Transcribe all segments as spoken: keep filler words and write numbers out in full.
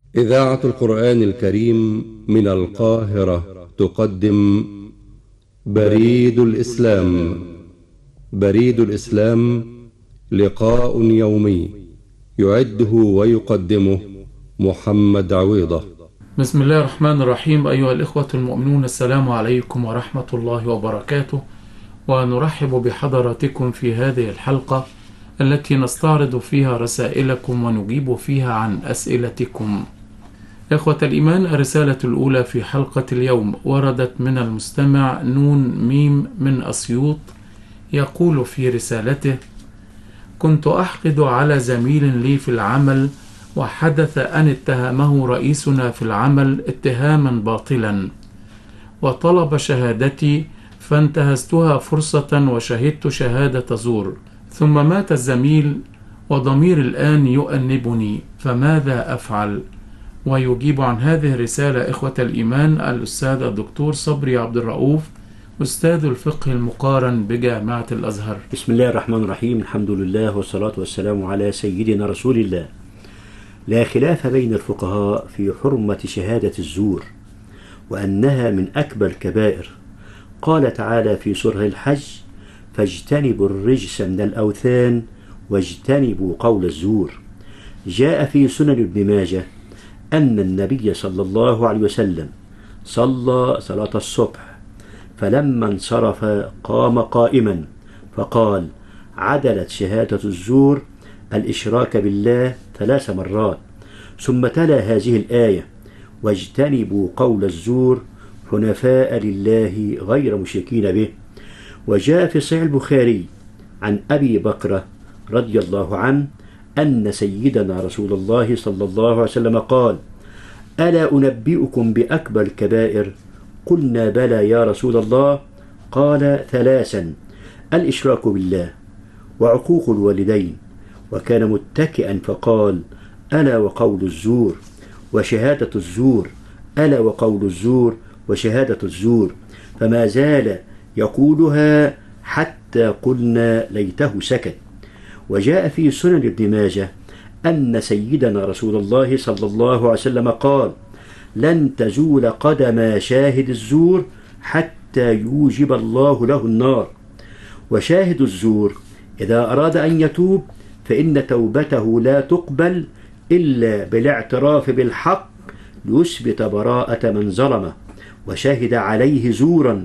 إذاعة القرآن الكريم من القاهرة تقدم بريد الإسلام. بريد الإسلام لقاء يومي يعده ويقدمه محمد عويضة. بسم الله الرحمن الرحيم. أيها الإخوة المؤمنون، السلام عليكم ورحمة الله وبركاته، ونرحب بحضراتكم في هذه الحلقة التي نستعرض فيها رسائلكم ونجيب فيها عن أسئلتكم. إخوة الإيمان، الرسالة الأولى في حلقة اليوم وردت من المستمع نون ميم من أسيوط، يقول في رسالته: كنت أحقد على زميل لي في العمل، وحدث أن اتهمه رئيسنا في العمل اتهاما باطلا، وطلب شهادتي فانتهزتها فرصة وشهدت شهادة زور، ثم مات الزميل وضمير الآن يؤنبني، فماذا أفعل؟ ويجيب عن هذه الرسالة إخوة الإيمان الأستاذ الدكتور صبري عبد الرؤوف، أستاذ الفقه المقارن بجامعة الأزهر. بسم الله الرحمن الرحيم. الحمد لله والصلاة والسلام على سيدنا رسول الله. لا خلاف بين الفقهاء في حرمة شهادة الزور، وأنها من أكبر الكبائر. قال تعالى في سورة الحج: فاجتنبوا الرجس من الأوثان واجتنبوا قول الزور. جاء في سنن ابن ماجه أن النبي صلى الله عليه وسلم صلى صلاة الصبح، فلما انصرف قام قائما فقال: عدلت شهادة الزور الإشراك بالله ثلاث مرات، ثم تلا هذه الآية: واجتنبوا قول الزور حنفاء لله غير مشركين به. وجاء في صحيح البخاري عن أبي بكر رضي الله عنه أن سيدنا رسول الله صلى الله عليه وسلم قال: ألا أنبئكم بأكبر الكبائر؟ قلنا: بلى يا رسول الله. قال: ثلاثا: الإشراك بالله، وعقوق الوالدين. وكان متكئا فقال: ألا وقول الزور، وشهادة الزور، ألا وقول الزور، وشهادة الزور. فما زال يقولها حتى قلنا ليته سكت. وجاء في سنن ابن ماجه أن سيدنا رسول الله صلى الله عليه وسلم قال: لن تزول قدم شاهد الزور حتى يوجب الله له النار. وشاهد الزور إذا أراد أن يتوب فإن توبته لا تقبل إلا بالاعتراف بالحق ليثبت براءة من ظلمه وشهد عليه زورا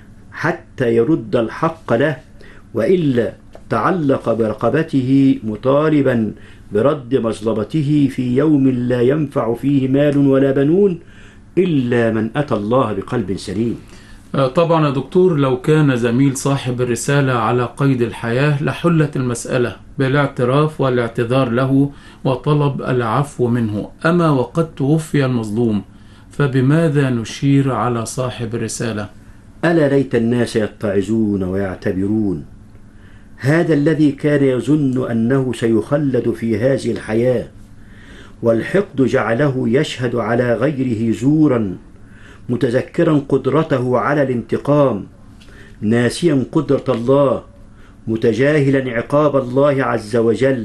حتى يرد الحق له، وإلا تعلق برقبته مطالبا برد مظلمته في يوم لا ينفع فيه مال ولا بنون إلا من أتى الله بقلب سليم. طبعا يا دكتور، لو كان زميل صاحب الرسالة على قيد الحياة لحلت المسألة بالاعتراف والاعتذار له وطلب العفو منه، أما وقد توفي المظلوم فبماذا نشير على صاحب الرسالة؟ ألا ليت الناس يتعظون ويعتبرون. هذا الذي كان يظن أنه سيخلد في هذه الحياة، والحقد جعله يشهد على غيره زورا، متذكرا قدرته على الانتقام، ناسيا قدرة الله، متجاهلا عقاب الله عز وجل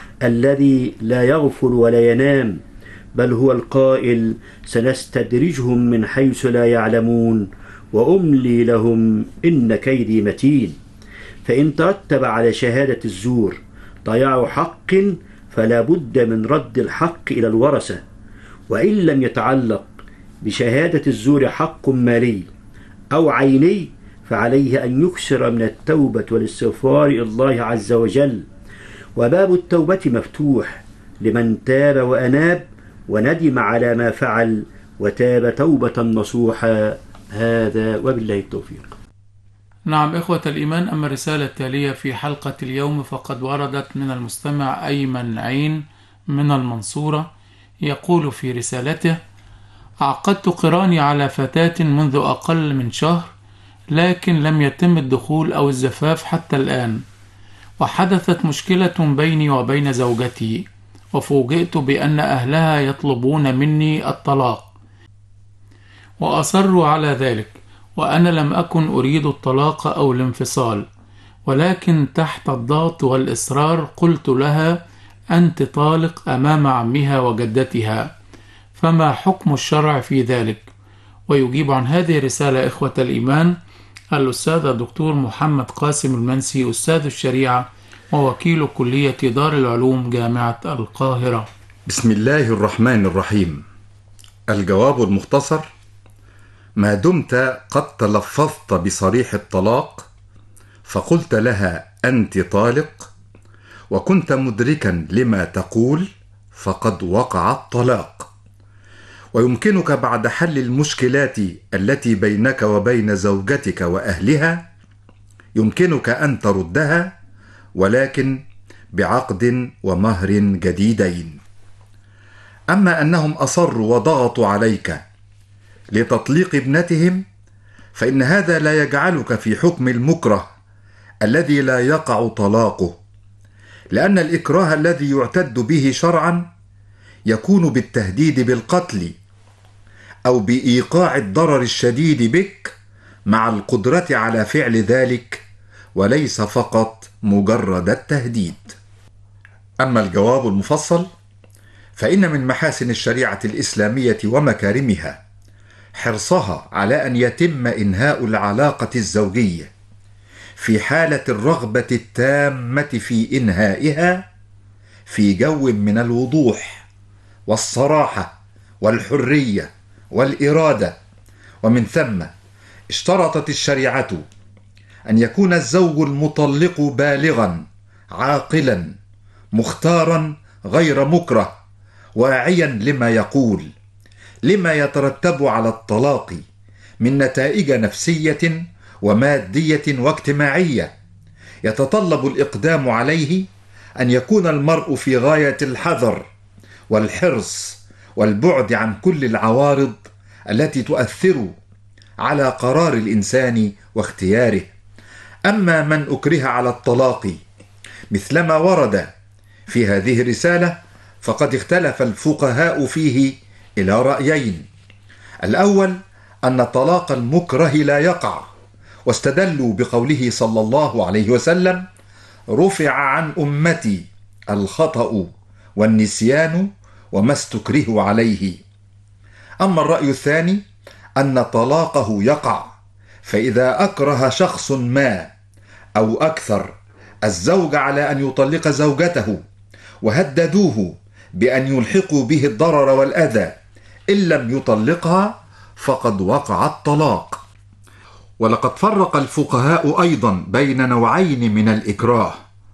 الذي لا يغفل ولا ينام، بل هو القائل: سنستدرجهم من حيث لا يعلمون وأملي لهم إن كيدي متين. فإن ترتب على شهادة الزور ضياع حق فلا بد من رد الحق إلى الورثة، وإن لم يتعلق بشهادة الزور حق مالي أو عيني فعليه أن يكثر من التوبة والاستغفار إلى الله عز وجل، وباب التوبة مفتوح لمن تاب وأناب وندم على ما فعل وتاب توبة نصوحا. هذا وبالله التوفيق. نعم إخوة الإيمان، أما الرسالة التالية في حلقة اليوم فقد وردت من المستمع أيمن عين من المنصورة، يقول في رسالته: عقدت قراني على فتاة منذ أقل من شهر، لكن لم يتم الدخول أو الزفاف حتى الآن، وحدثت مشكلة بيني وبين زوجتي، وفوجئت بأن أهلها يطلبون مني الطلاق، وأصروا على ذلك، وأنا لم أكن أريد الطلاق أو الانفصال، ولكن تحت الضغط والإصرار قلت لها: أنت طالق أمام عمها وجدتها، فما حكم الشرع في ذلك؟ ويجيب عن هذه الرسالة إخوة الإيمان الأستاذ الدكتور محمد قاسم المنسي، أستاذ الشريعة ووكيل كلية دار العلوم جامعة القاهرة. بسم الله الرحمن الرحيم. الجواب المختصر: ما دمت قد تلفظت بصريح الطلاق فقلت لها أنت طالق وكنت مدركا لما تقول فقد وقع الطلاق، ويمكنك بعد حل المشكلات التي بينك وبين زوجتك وأهلها يمكنك أن تردها، ولكن بعقد ومهر جديدين. أما أنهم أصروا وضغطوا عليك لتطليق ابنتهم فإن هذا لا يجعلك في حكم المكره الذي لا يقع طلاقه، لأن الإكراه الذي يعتد به شرعا يكون بالتهديد بالقتل أو بإيقاع الضرر الشديد بك مع القدرة على فعل ذلك، وليس فقط مجرد التهديد. أما الجواب المفصل فإن من محاسن الشريعة الإسلامية ومكارمها حرصها على أن يتم إنهاء العلاقة الزوجية في حالة الرغبة التامة في إنهائها في جو من الوضوح والصراحة والحرية والإرادة. ومن ثم اشترطت الشريعة أن يكون الزوج المطلق بالغا عاقلا مختارا غير مكره، واعيا لما يقول، لما يترتب على الطلاق من نتائج نفسية ومادية واجتماعية يتطلب الإقدام عليه أن يكون المرء في غاية الحذر والحرص والبعد عن كل العوارض التي تؤثر على قرار الإنسان واختياره. أما من أكره على الطلاق مثلما ورد في هذه الرسالة فقد اختلف الفقهاء فيه إلى رأيين: الأول أن طلاق المكره لا يقع، واستدلوا بقوله صلى الله عليه وسلم: رفع عن أمتي الخطأ والنسيان وما استكرهوا عليه. أما الرأي الثاني أن طلاقه يقع، فإذا أكره شخص ما أو أكثر الزوج على أن يطلق زوجته وهددوه بأن يلحقوا به الضرر والأذى إن لم يطلقها فقد وقع الطلاق. ولقد فرق الفقهاء أيضا بين نوعين من الإكراه: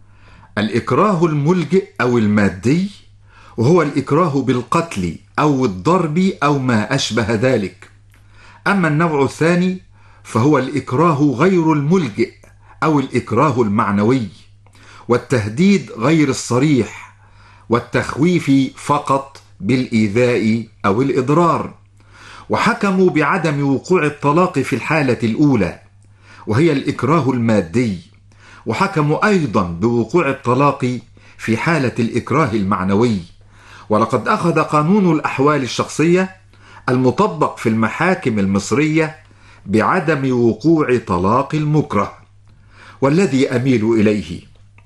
الإكراه الملجئ أو المادي، وهو الإكراه بالقتل أو الضرب أو ما أشبه ذلك. أما النوع الثاني فهو الإكراه غير الملجئ أو الإكراه المعنوي، والتهديد غير الصريح، والتخويف فقط بالإيذاء أو الإضرار. وحكموا بعدم وقوع الطلاق في الحالة الأولى وهي الإكراه المادي، وحكموا أيضا بوقوع الطلاق في حالة الإكراه المعنوي. ولقد أخذ قانون الأحوال الشخصية المطبق في المحاكم المصرية بعدم وقوع طلاق المكره، والذي أميل إليه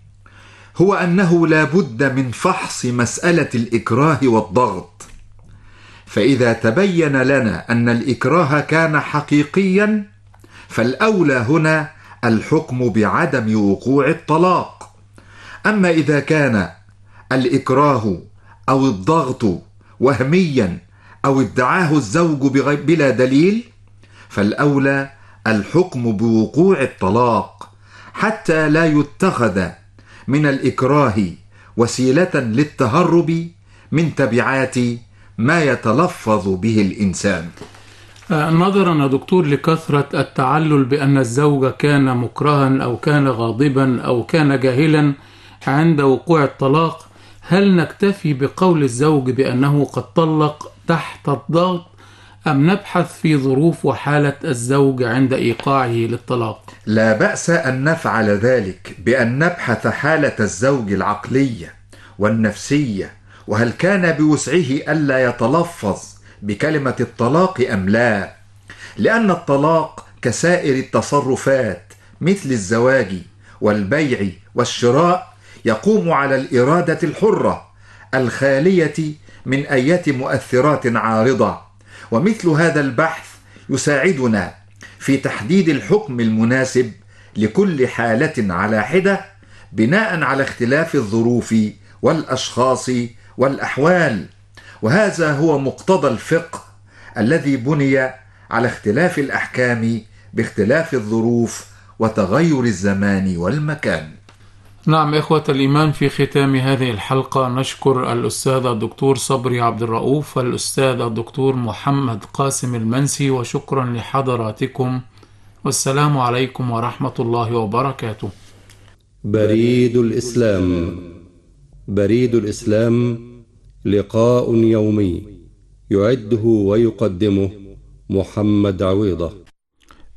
هو أنه لا بد من فحص مسألة الإكراه والضغط، فإذا تبين لنا أن الإكراه كان حقيقيا فالأولى هنا الحكم بعدم وقوع الطلاق. أما إذا كان الإكراه أو الضغط وهميا أو ادعاه الزوج بلا دليل فالأولى الحكم بوقوع الطلاق، حتى لا يتخذ من الإكراه وسيلة للتهرب من تبعات ما يتلفظ به الإنسان. نظرا يا دكتور لكثرة التعلل بأن الزوج كان مكرها أو كان غاضبا أو كان جاهلا عند وقوع الطلاق، هل نكتفي بقول الزوج بأنه قد طلق تحت الضغط أم نبحث في ظروف وحالة الزوج عند إيقاعه للطلاق؟ لا بأس أن نفعل ذلك بأن نبحث حالة الزوج العقلية والنفسية، وهل كان بوسعه ألا يتلفظ بكلمة الطلاق أم لا، لأن الطلاق كسائر التصرفات مثل الزواج والبيع والشراء يقوم على الإرادة الحرة الخالية من أية مؤثرات عارضة، ومثل هذا البحث يساعدنا في تحديد الحكم المناسب لكل حالة على حدة بناء على اختلاف الظروف والأشخاص والأحوال. وهذا هو مقتضى الفقه الذي بني على اختلاف الأحكام باختلاف الظروف وتغير الزمان والمكان. نعم إخوة الإيمان، في ختام هذه الحلقة نشكر الأستاذ الدكتور صبري عبد الرؤوف والأستاذ الدكتور محمد قاسم المنسي، وشكرا لحضراتكم، والسلام عليكم ورحمة الله وبركاته. بريد الإسلام. بريد الإسلام لقاء يومي يعده ويقدمه محمد عويضة.